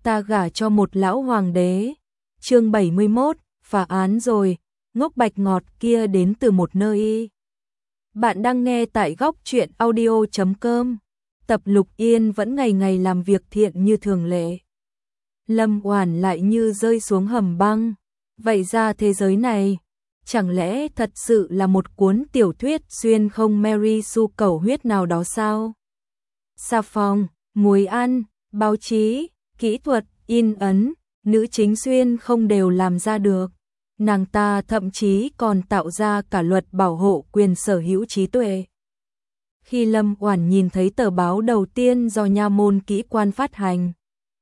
ta gả cho một lão hoàng đế. Chương 71, phá án rồi, ngốc bạch ngọt kia đến từ một nơi. Bạn đang nghe tại góc truyện audio.com. Tập Lục Yên vẫn ngày ngày làm việc thiện như thường lệ. Lâm Oản lại như rơi xuống hầm băng. Vậy ra thế giới này, chẳng lẽ thật sự là một cuốn tiểu thuyết xuyên không Mary Sue cầu huyết nào đó sao? Xà phòng, muối ăn, báo chí, kỹ thuật, in ấn, nữ chính xuyên không đều làm ra được. Nàng ta thậm chí còn tạo ra cả luật bảo hộ quyền sở hữu trí tuệ. Khi Lâm Oản nhìn thấy tờ báo đầu tiên do nha môn kỹ quan phát hành,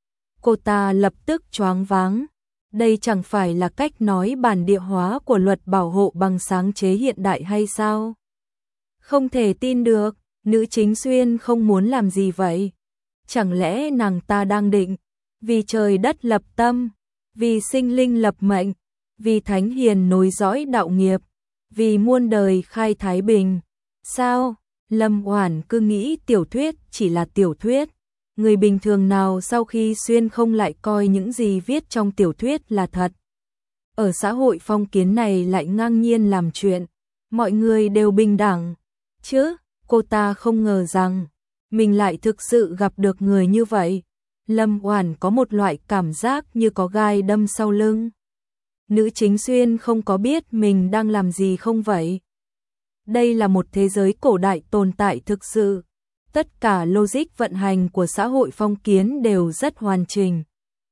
cô ta lập tức choáng váng. Đây chẳng phải là cách nói bản địa hóa của luật bảo hộ bằng sáng chế hiện đại hay sao? Không thể tin được, nữ chính xuyên không muốn làm gì vậy? Chẳng lẽ nàng ta đang định vì trời đất lập tâm, vì sinh linh lập mệnh, vì thánh hiền nối dõi đạo nghiệp, vì muôn đời khai thái bình? Sao? Lâm Oản cứ nghĩ tiểu thuyết chỉ là tiểu thuyết. Người bình thường nào sau khi xuyên không lại coi những gì viết trong tiểu thuyết là thật. Ở xã hội phong kiến này lại ngang nhiên làm chuyện, mọi người đều bình đẳng. Chứ, cô ta không ngờ rằng mình lại thực sự gặp được người như vậy. Lâm Oản có một loại cảm giác như có gai đâm sau lưng. Nữ chính xuyên không có biết mình đang làm gì không vậy? Đây là một thế giới cổ đại tồn tại thực sự. Tất cả logic vận hành của xã hội phong kiến đều rất hoàn chỉnh.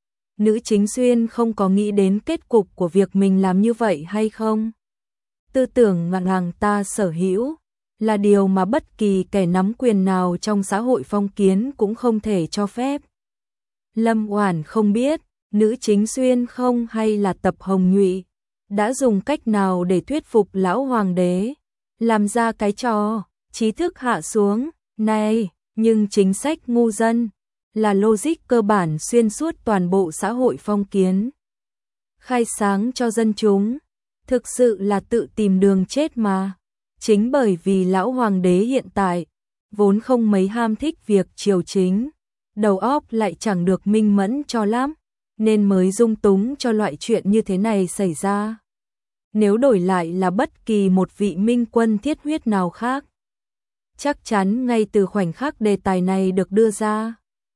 Nữ chính xuyên không có nghĩ đến kết cục của việc mình làm như vậy hay không? Tư tưởng mà nàng ta sở hữu là điều mà bất kỳ kẻ nắm quyền nào trong xã hội phong kiến cũng không thể cho phép. Lâm Oản không biết, nữ chính xuyên không hay là Tập Hồng Nhụy đã dùng cách nào để thuyết phục lão hoàng đế làm ra cái trò trí thức hạ xuống này, nhưng chính sách ngu dân là logic cơ bản xuyên suốt toàn bộ xã hội phong kiến. Khai sáng cho dân chúng, thực sự là tự tìm đường chết mà. Chính bởi vì lão hoàng đế hiện tại vốn không mấy ham thích việc triều chính, đầu óc lại chẳng được minh mẫn cho lắm, nên mới dung túng cho loại chuyện như thế này xảy ra. Nếu đổi lại là bất kỳ một vị minh quân thiết huyết nào khác, chắc chắn ngay từ khoảnh khắc đề tài này được đưa ra,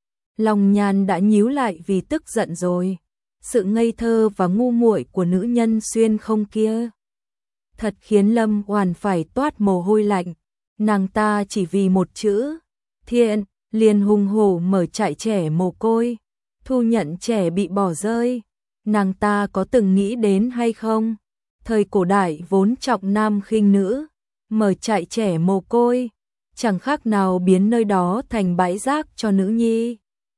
lòng Nhàn đã nhíu lại vì tức giận rồi. Sự ngây thơ và ngu muội của nữ nhân xuyên không kia thật khiến Lâm Oản phải toát mồ hôi lạnh. Nàng ta chỉ vì một chữ thiện liền hùng hổ mở trại trẻ mồ côi, thu nhận trẻ bị bỏ rơi. Nàng ta có từng nghĩ đến hay không? Thời cổ đại vốn trọng nam khinh nữ, mở trại trẻ mồ côi chẳng khác nào biến nơi đó thành bãi rác cho nữ nhi.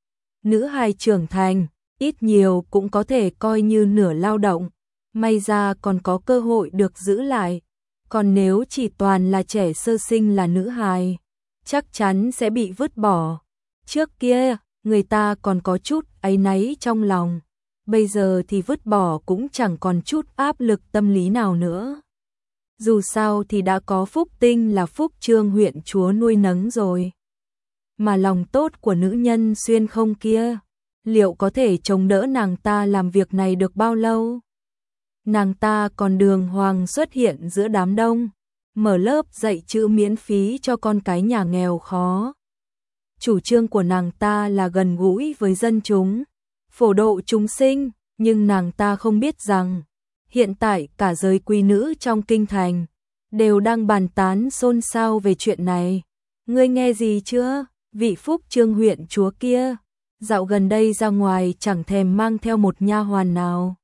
Nữ hài trưởng thành, ít nhiều cũng có thể coi như nửa lao động, may ra còn có cơ hội được giữ lại. Còn nếu chỉ toàn là trẻ sơ sinh là nữ hài, chắc chắn sẽ bị vứt bỏ. Trước kia, người ta còn có chút áy náy trong lòng, bây giờ thì vứt bỏ cũng chẳng còn chút áp lực tâm lý nào nữa. Dù sao thì đã có Phúc Tinh là Phúc Trương huyện chúa nuôi nấng rồi. Mà lòng tốt của nữ nhân xuyên không kia, liệu có thể chống đỡ nàng ta làm việc này được bao lâu? Nàng ta còn đường hoàng xuất hiện giữa đám đông, mở lớp dạy chữ miễn phí cho con cái nhà nghèo khó. Chủ trương của nàng ta là gần gũi với dân chúng, phổ độ chúng sinh, nhưng nàng ta không biết rằng hiện tại cả giới quý nữ trong kinh thành đều đang bàn tán xôn xao về chuyện này. Ngươi nghe gì chưa? Vị Phúc Trương huyện chúa kia, dạo gần đây ra ngoài chẳng thèm mang theo một nha hoàn nào,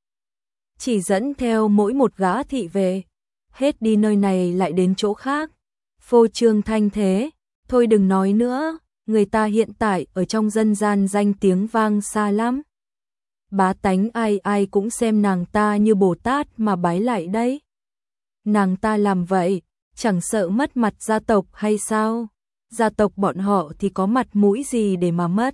chỉ dẫn theo mỗi một gã thị vệ, hết đi nơi này lại đến chỗ khác, phô trương thanh thế. Thôi đừng nói nữa, người ta hiện tại ở trong dân gian danh tiếng vang xa lắm. Bá tánh ai ai cũng xem nàng ta như Bồ Tát mà bái lại đấy. Nàng ta làm vậy, chẳng sợ mất mặt gia tộc hay sao? Gia tộc bọn họ thì có mặt mũi gì để mà mất?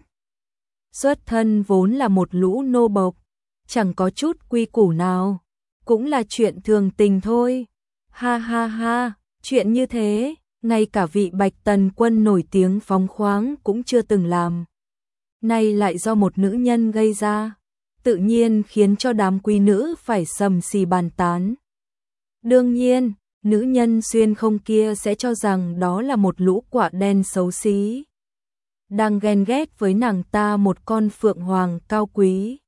Xuất thân vốn là một lũ nô bộc, chẳng có chút quy củ nào, cũng là chuyện thường tình thôi. Ha ha ha, chuyện như thế, ngay cả vị Bạch Tần Quân nổi tiếng phóng khoáng cũng chưa từng làm. nay lại do một nữ nhân gây ra, tự nhiên khiến cho đám quý nữ phải sầm xì bàn tán. Đương nhiên, nữ nhân xuyên không kia sẽ cho rằng đó là một lũ quạ đen xấu xí, đang ghen ghét với nàng ta một con phượng hoàng cao quý,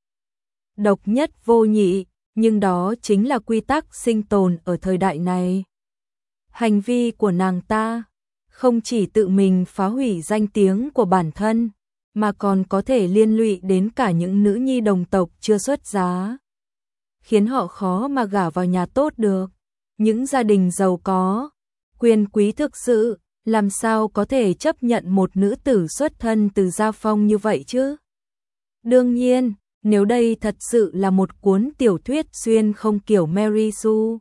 độc nhất vô nhị, nhưng đó chính là quy tắc sinh tồn ở thời đại này. Hành vi của nàng ta không chỉ tự mình phá hủy danh tiếng của bản thân, mà còn có thể liên lụy đến cả những nữ nhi đồng tộc chưa xuất giá, khiến họ khó mà gả vào nhà tốt được. Những gia đình giàu có, quyền quý thực sự, làm sao có thể chấp nhận một nữ tử xuất thân từ gia phong như vậy chứ? Đương nhiên, nếu đây thật sự là một cuốn tiểu thuyết xuyên không kiểu Mary Sue,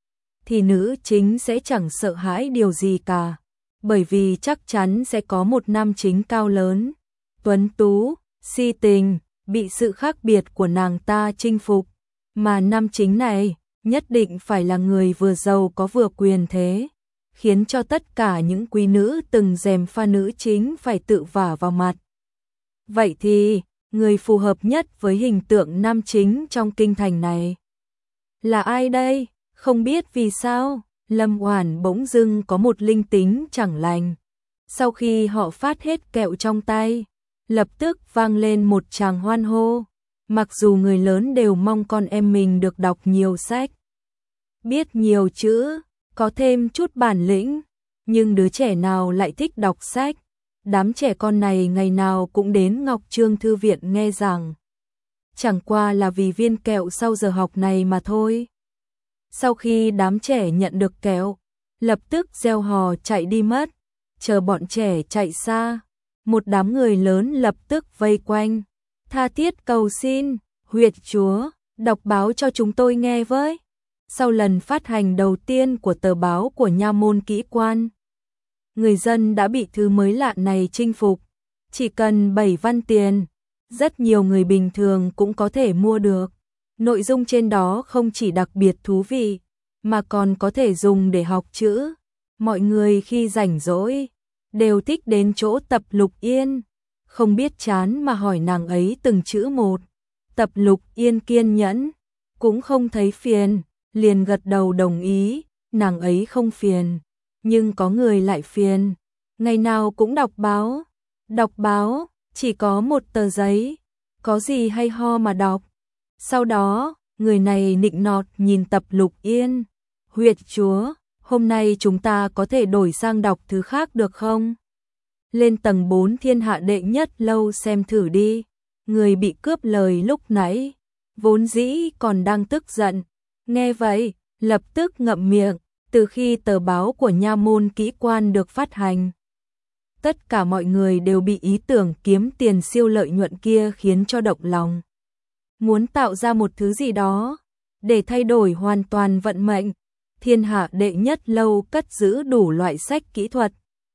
thì nữ chính sẽ chẳng sợ hãi điều gì cả, bởi vì chắc chắn sẽ có một nam chính cao lớn, tuấn tú, si tình, bị sự khác biệt của nàng ta chinh phục, mà nam chính này nhất định phải là người vừa giàu có vừa quyền thế, khiến cho tất cả những quý nữ từng gièm pha nữ chính phải tự vả vào mặt. Vậy thì, người phù hợp nhất với hình tượng nam chính trong kinh thành này là ai đây? Không biết vì sao, Lâm Oản bỗng dưng có một linh tính chẳng lành. Sau khi họ phát hết kẹo trong tay, lập tức vang lên một tràng hoan hô. Mặc dù người lớn đều mong con em mình được đọc nhiều sách, biết nhiều chữ, có thêm chút bản lĩnh, nhưng đứa trẻ nào lại thích đọc sách? Đám trẻ con này ngày nào cũng đến Ngọc Trương Thư viện nghe giảng. Chẳng qua là vì viên kẹo sau giờ học này mà thôi. Sau khi đám trẻ nhận được kẹo, lập tức reo hò chạy đi mất. Chờ bọn trẻ chạy xa, một đám người lớn lập tức vây quanh, tha thiết cầu xin, huyệt chúa, đọc báo cho chúng tôi nghe với. Sau lần phát hành đầu tiên của tờ báo của nha môn kỹ quan, người dân đã bị thứ mới lạ này chinh phục. Chỉ cần 7 văn tiền, rất nhiều người bình thường cũng có thể mua được. Nội dung trên đó không chỉ đặc biệt thú vị, mà còn có thể dùng để học chữ. Mọi người khi rảnh rỗi đều thích đến chỗ Tập Lục Yên, không biết chán mà hỏi nàng ấy từng chữ một. Tập Lục Yên kiên nhẫn, cũng không thấy phiền, liền gật đầu đồng ý, nàng ấy không phiền, nhưng có người lại phiền, ngày nào cũng đọc báo, chỉ có một tờ giấy, có gì hay ho mà đọc. Sau đó, người này nịnh nọt nhìn Tập Lục Yên, huyệt chúa, hôm nay chúng ta có thể đổi sang đọc thứ khác được không? Lên tầng 4 Thiên Hạ Đệ Nhất Lâu xem thử đi. Người bị cướp lời lúc nãy, vốn dĩ còn đang tức giận, nghe vậy, lập tức ngậm miệng. Từ khi tờ báo của nha môn kỹ quan được phát hành, tất cả mọi người đều bị ý tưởng kiếm tiền siêu lợi nhuận kia khiến cho động lòng. Muốn tạo ra một thứ gì đó để thay đổi hoàn toàn vận mệnh. Thiên Hạ Đệ Nhất Lâu cất giữ đủ loại sách kỹ thuật.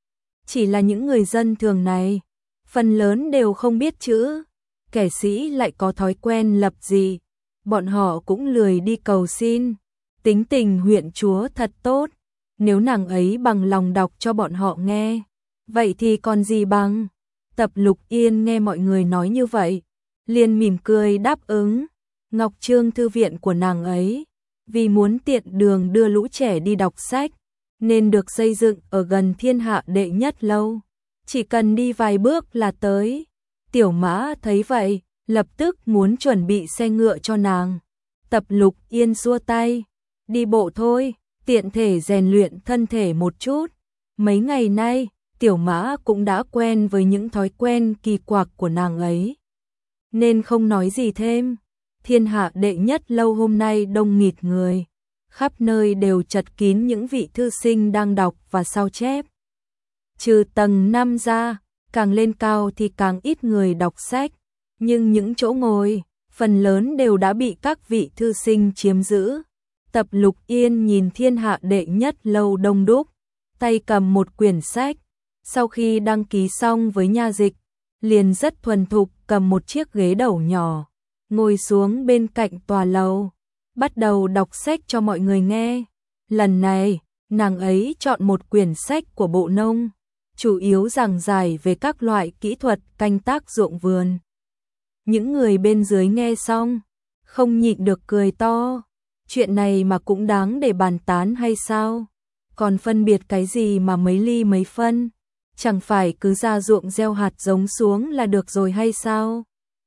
Chỉ là những người dân thường này, phần lớn đều không biết chữ, kẻ sĩ lại có thói quen lập dị, bọn họ cũng lười đi cầu xin. Tính tình huyện chúa thật tốt, nếu nàng ấy bằng lòng đọc cho bọn họ nghe, vậy thì còn gì bằng. Tập Lục Yên nghe mọi người nói như vậy, liền mỉm cười đáp ứng. Ngọc Trương Thư viện của nàng ấy, vì muốn tiện đường đưa lũ trẻ đi đọc sách, nên được xây dựng ở gần Thiên Hạ Đệ Nhất Lâu, chỉ cần đi vài bước là tới. Tiểu Mã thấy vậy, lập tức muốn chuẩn bị xe ngựa cho nàng. Tập Lục Yên xua tay, đi bộ thôi, tiện thể rèn luyện thân thể một chút. Mấy ngày nay, Tiểu Mã cũng đã quen với những thói quen kỳ quặc của nàng ấy, nên không nói gì thêm. Thiên Hạ Đệ Nhất Lâu hôm nay đông nghịt người, khắp nơi đều chật kín những vị thư sinh đang đọc và sao chép. Trừ tầng 5 ra, càng lên cao thì càng ít người đọc sách, nhưng những chỗ ngồi, phần lớn đều đã bị các vị thư sinh chiếm giữ. Tập Lục Yên nhìn Thiên Hạ Đệ Nhất Lâu đông đúc, tay cầm một quyển sách, sau khi đăng ký xong với nha dịch, liền rất thuần thục cầm một chiếc ghế đầu nhỏ, ngồi xuống bên cạnh tòa lầu, bắt đầu đọc sách cho mọi người nghe. Lần này, nàng ấy chọn một quyển sách của Bộ Nông, chủ yếu giảng giải về các loại kỹ thuật canh tác ruộng vườn. Những người bên dưới nghe xong, không nhịn được cười to. Chuyện này mà cũng đáng để bàn tán hay sao? Còn phân biệt cái gì mà mấy ly mấy phân? Chẳng phải cứ ra ruộng gieo hạt giống xuống là được rồi hay sao?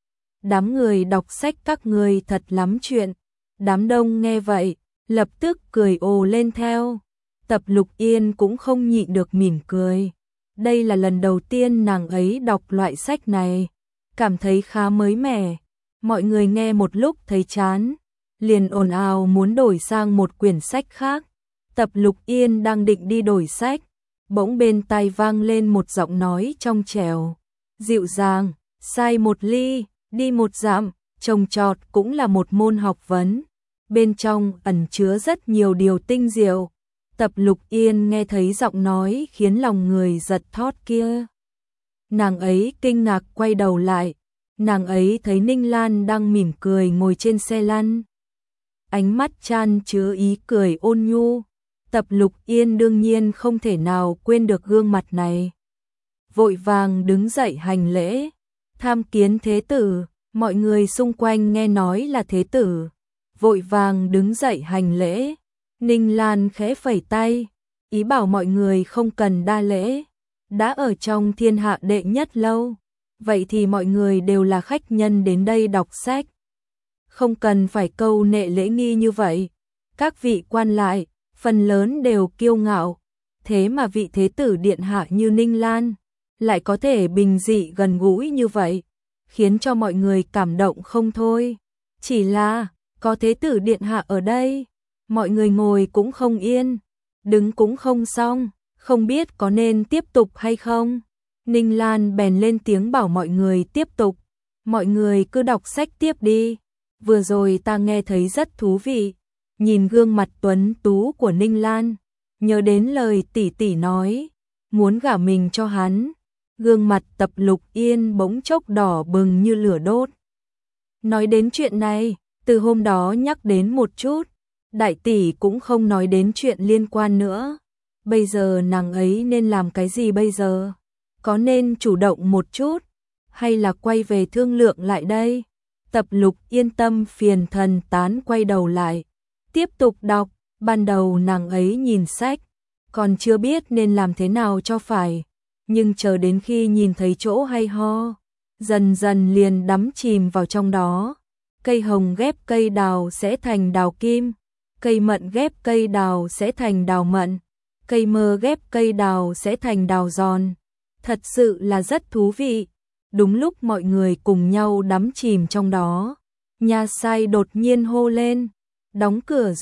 Đám người đọc sách các người thật lắm chuyện. Đám đông nghe vậy, lập tức cười ồ lên theo. Tập Lục Yên cũng không nhịn được mỉm cười. Đây là lần đầu tiên nàng ấy đọc loại sách này, cảm thấy khá mới mẻ. Mọi người nghe một lúc thấy chán, liền ồn ào muốn đổi sang một quyển sách khác. Tập Lục Yên đang định đi đổi sách, bỗng bên tai vang lên một giọng nói trong trẻo, dịu dàng, sai một ly, đi một dặm, trồng trọt cũng là một môn học vấn. Bên trong ẩn chứa rất nhiều điều tinh diệu. Tập Lục Yên nghe thấy giọng nói khiến lòng người giật thót kia. Nàng ấy kinh ngạc quay đầu lại, nàng ấy thấy Ninh Lan đang mỉm cười ngồi trên xe lăn. Ánh mắt chan chứa ý cười ôn nhu. Tập Lục Yên đương nhiên không thể nào quên được gương mặt này. Vội vàng đứng dậy hành lễ, tham kiến thế tử. Mọi người xung quanh nghe nói là thế tử, vội vàng đứng dậy hành lễ. Ninh Lan khẽ phẩy tay, ý bảo mọi người không cần đa lễ. Đã ở trong thiên hạ đệ nhất lâu, vậy thì mọi người đều là khách nhân đến đây đọc sách. Không cần phải câu nệ lễ nghi như vậy. Các vị quan lại, phần lớn đều kiêu ngạo. Thế mà vị thế tử điện hạ như Ninh Lan, lại có thể bình dị gần gũi như vậy, khiến cho mọi người cảm động không thôi. Chỉ là, có thế tử điện hạ ở đây, mọi người ngồi cũng không yên, đứng cũng không xong, không biết có nên tiếp tục hay không. Ninh Lan bèn lên tiếng bảo mọi người tiếp tục. Mọi người cứ đọc sách tiếp đi. Vừa rồi ta nghe thấy rất thú vị. Nhìn gương mặt tuấn tú của Ninh Lan, nhớ đến lời tỷ tỷ nói, muốn gả mình cho hắn. Gương mặt Tập Lục Yên bỗng chốc đỏ bừng như lửa đốt. Nói đến chuyện này, từ hôm đó nhắc đến một chút, đại tỷ cũng không nói đến chuyện liên quan nữa. Bây giờ nàng ấy nên làm cái gì bây giờ? Có nên chủ động một chút, hay là quay về thương lượng lại đây? Tập Lục Yên tâm phiền thần tán quay đầu lại, tiếp tục đọc. Ban đầu nàng ấy nhìn sách, còn chưa biết nên làm thế nào cho phải. Nhưng chờ đến khi nhìn thấy chỗ hay ho, dần dần liền đắm chìm vào trong đó. Cây hồng ghép cây đào sẽ thành đào kim, cây mận ghép cây đào sẽ thành đào mận, cây mơ ghép cây đào sẽ thành đào giòn. Thật sự là rất thú vị. Đúng lúc mọi người cùng nhau đắm chìm trong đó, nhà sai đột nhiên hô lên, đóng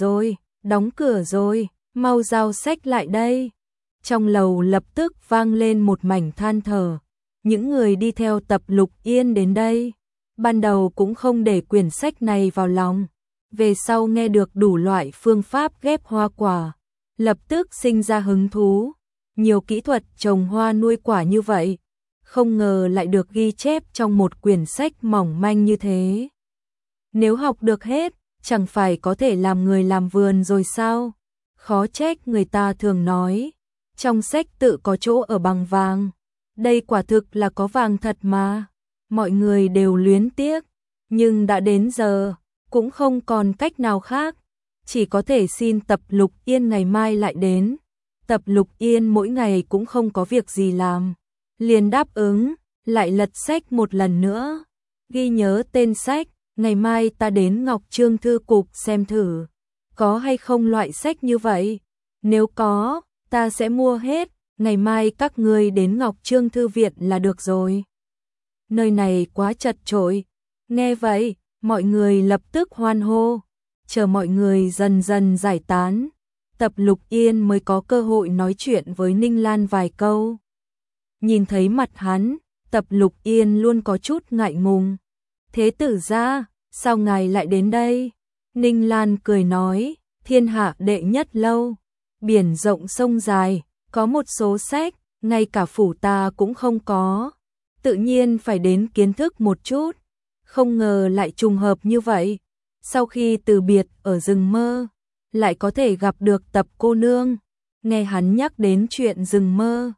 cửa rồi, mau giao sách lại đây. Trong lầu lập tức vang lên một mảnh than thở. Những người đi theo Tập Lục Yên đến đây, ban đầu cũng không để quyển sách này vào lòng. Về sau nghe được đủ loại phương pháp ghép hoa quả, lập tức sinh ra hứng thú. Nhiều kỹ thuật trồng hoa nuôi quả như vậy, không ngờ lại được ghi chép trong một quyển sách mỏng manh như thế. Nếu học được hết, chẳng phải có thể làm người làm vườn rồi sao? Khó trách người ta thường nói, trong sách tự có chỗ ở bằng vàng. Đây quả thực là có vàng thật mà. Mọi người đều luyến tiếc, nhưng đã đến giờ, cũng không còn cách nào khác. Chỉ có thể xin Tập Lục Yên ngày mai lại đến. Tập Lục Yên mỗi ngày cũng không có việc gì làm, liền đáp ứng, lại lật sách một lần nữa. Ghi nhớ tên sách, ngày mai ta đến Ngọc Trương Thư Cục xem thử, có hay không loại sách như vậy. Nếu có, ta sẽ mua hết, ngày mai các ngươi đến Ngọc Trương Thư Viện là được rồi. Nơi này quá chật chội. Nghe vậy, mọi người lập tức hoan hô. Chờ mọi người dần dần giải tán, Tập Lục Yên mới có cơ hội nói chuyện với Ninh Lan vài câu. Nhìn thấy mặt hắn, Tập Lục Yên luôn có chút ngại ngùng. Thế tử gia, sao ngài lại đến đây? Ninh Lan cười nói, thiên hạ đệ nhất lâu, biển rộng sông dài, có một số sách, ngay cả phủ ta cũng không có. Tự nhiên phải đến kiến thức một chút. Không ngờ lại trùng hợp như vậy. Sau khi từ biệt ở rừng mơ, lại có thể gặp được Tập cô nương. Nghe hắn nhắc đến chuyện rừng mơ,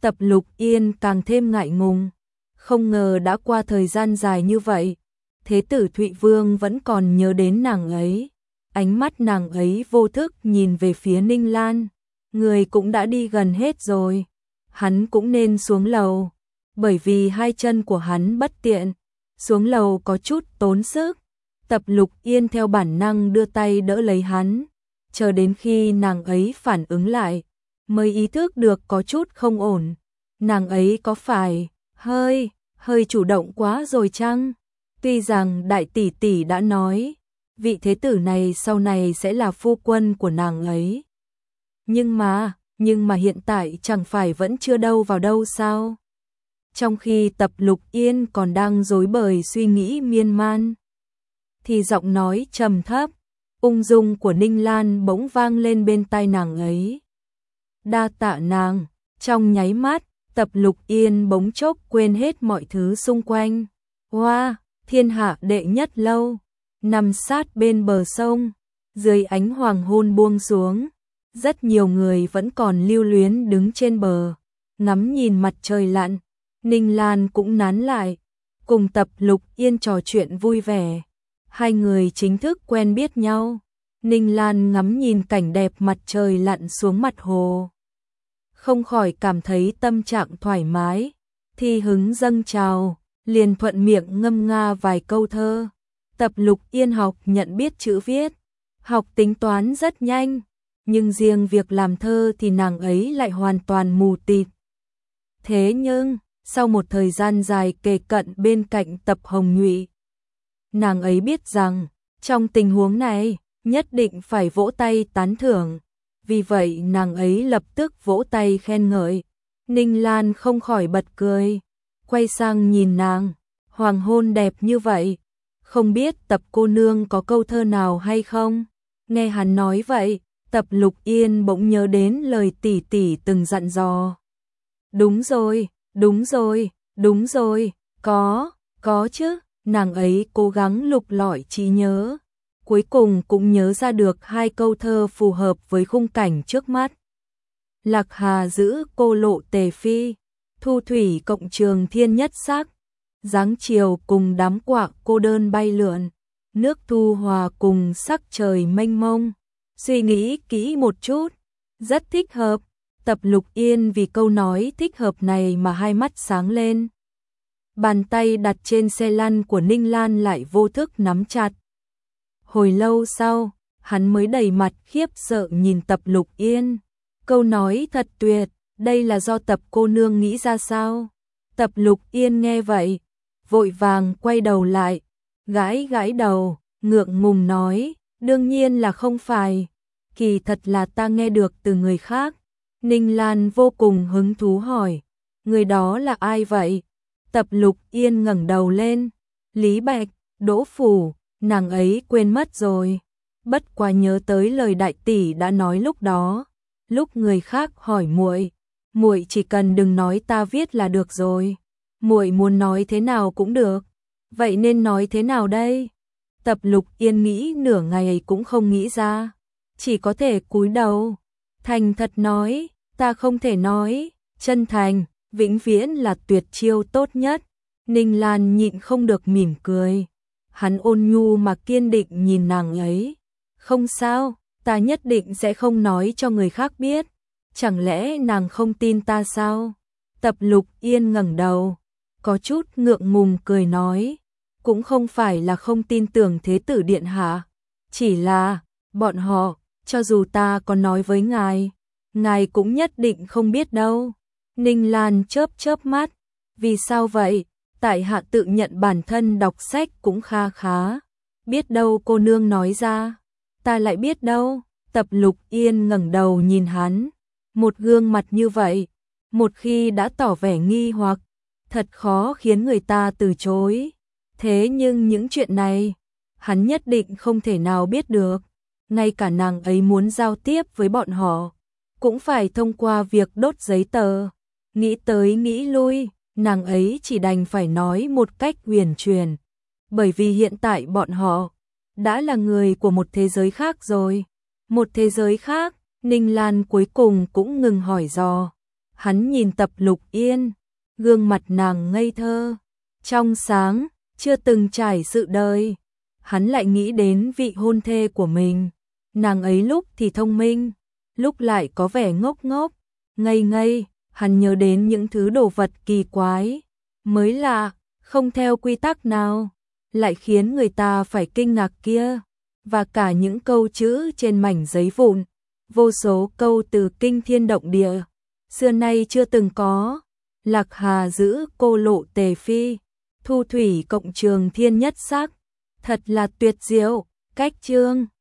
Tập Lục Yên càng thêm ngại ngùng, không ngờ đã qua thời gian dài như vậy, Thế tử Thụy Vương vẫn còn nhớ đến nàng ấy. Ánh mắt nàng ấy vô thức nhìn về phía Ninh Lan, người cũng đã đi gần hết rồi, hắn cũng nên xuống lầu, bởi vì hai chân của hắn bất tiện, xuống lầu có chút tốn sức. Tập Lục Yên theo bản năng đưa tay đỡ lấy hắn, chờ đến khi nàng ấy phản ứng lại, mới ý thức được có chút không ổn. Nàng ấy có phải hơi chủ động quá rồi chăng? Tuy rằng đại tỷ tỷ đã nói, vị thế tử này sau này sẽ là phu quân của nàng ấy. Nhưng mà hiện tại chẳng phải vẫn chưa đâu vào đâu sao? Trong khi Tập Lục Yên còn đang rối bời suy nghĩ miên man, thì giọng nói trầm thấp, ung dung của Ninh Lan bỗng vang lên bên tai nàng ấy. Đa tạ nàng. Trong nháy mắt, Tập Lục Yên bỗng chốc quên hết mọi thứ xung quanh. Hoa, thiên hạ đệ nhất lâu, nằm sát bên bờ sông, dưới ánh hoàng hôn buông xuống, rất nhiều người vẫn còn lưu luyến đứng trên bờ, ngắm nhìn mặt trời lặn. Ninh Lan cũng nán lại, cùng Tập Lục Yên trò chuyện vui vẻ. Hai người chính thức quen biết nhau. Ninh Lan ngắm nhìn cảnh đẹp mặt trời lặn xuống mặt hồ, không khỏi cảm thấy tâm trạng thoải mái, thi hứng dâng trào, liền thuận miệng ngâm nga vài câu thơ. Tập Lục Yên học nhận biết chữ viết, học tính toán rất nhanh, nhưng riêng việc làm thơ thì nàng ấy lại hoàn toàn mù tịt. Thế nhưng, sau một thời gian dài kề cận bên cạnh Tập Hồng Nhụy, nàng ấy biết rằng, trong tình huống này, nhất định phải vỗ tay tán thưởng. Vì vậy nàng ấy lập tức vỗ tay khen ngợi. Ninh Lan không khỏi bật cười, quay sang nhìn nàng, hoàng hôn đẹp như vậy, không biết Tập cô nương có câu thơ nào hay không? Nghe hắn nói vậy, Tập Lục Yên bỗng nhớ đến lời tỷ tỷ từng dặn dò. Đúng rồi, đúng rồi, đúng rồi, có chứ. Nàng ấy cố gắng lục lọi trí nhớ, cuối cùng cũng nhớ ra được hai câu thơ phù hợp với khung cảnh trước mắt. Lạc Hà giữ cô lộ tề phi, thu thủy cộng trường thiên nhất sắc, dáng chiều cùng đám quạ cô đơn bay lượn, nước thu hòa cùng sắc trời mênh mông. Suy nghĩ kỹ một chút, rất thích hợp. Tập Lục Yên vì câu nói thích hợp này mà hai mắt sáng lên. Bàn tay đặt trên xe lăn của Ninh Lan lại vô thức nắm chặt. Hồi lâu sau, hắn mới đầy mặt khiếp sợ nhìn Tập Lục Yên. Câu nói thật tuyệt, đây là do Tập cô nương nghĩ ra sao? Tập Lục Yên nghe vậy, vội vàng quay đầu lại, gãi đầu, ngượng ngùng nói, đương nhiên là không phải, kỳ thật là ta nghe được từ người khác. Ninh Lan vô cùng hứng thú hỏi, người đó là ai vậy? Tập Lục Yên ngẩng đầu lên, Lý Bạch, Đỗ Phủ, nàng ấy quên mất rồi. Bất quá nhớ tới lời đại tỷ đã nói lúc đó, lúc người khác hỏi muội chỉ cần đừng nói ta viết là được rồi. Muội muốn nói thế nào cũng được, vậy nên nói thế nào đây? Tập Lục Yên nghĩ nửa ngày cũng không nghĩ ra, chỉ có thể cúi đầu, thành thật nói, ta không thể nói, chân thành, vĩnh viễn là tuyệt chiêu tốt nhất. Ninh Lan nhịn không được mỉm cười, hắn ôn nhu mà kiên định nhìn nàng ấy, không sao, ta nhất định sẽ không nói cho người khác biết, chẳng lẽ nàng không tin ta sao? Tập Lục Yên ngẩng đầu, có chút ngượng ngùng cười nói, cũng không phải là không tin tưởng thế tử điện hạ, chỉ là, bọn họ, cho dù ta có nói với ngài cũng nhất định không biết đâu. Ninh Lan chớp mắt, vì sao vậy? Tại hạ tự nhận bản thân đọc sách cũng khá, biết đâu cô nương nói ra, ta lại biết đâu. Tập Lục Yên ngẩng đầu nhìn hắn, một gương mặt như vậy, một khi đã tỏ vẻ nghi hoặc, thật khó khiến người ta từ chối. Thế nhưng những chuyện này, hắn nhất định không thể nào biết được, ngay cả nàng ấy muốn giao tiếp với bọn họ, cũng phải thông qua việc đốt giấy tờ. Nghĩ tới nghĩ lui, nàng ấy chỉ đành phải nói một cách huyền truyền, bởi vì hiện tại bọn họ đã là người của một thế giới khác rồi. Một thế giới khác, Ninh Lan cuối cùng cũng ngừng hỏi dò. Hắn nhìn Tập Lục Yên, gương mặt nàng ngây thơ, trong sáng, chưa từng trải sự đời. Hắn lại nghĩ đến vị hôn thê của mình, nàng ấy lúc thì thông minh, lúc lại có vẻ ngốc ngốc, ngây ngây. Hắn nhớ đến những thứ đồ vật kỳ quái, mới lạ, không theo quy tắc nào, lại khiến người ta phải kinh ngạc kia, và cả những câu chữ trên mảnh giấy vụn, vô số câu từ kinh thiên động địa, xưa nay chưa từng có. Lạc Hà giữ cô lộ tề phi, thu thủy cộng trường thiên nhất sắc, thật là tuyệt diệu. Cách chương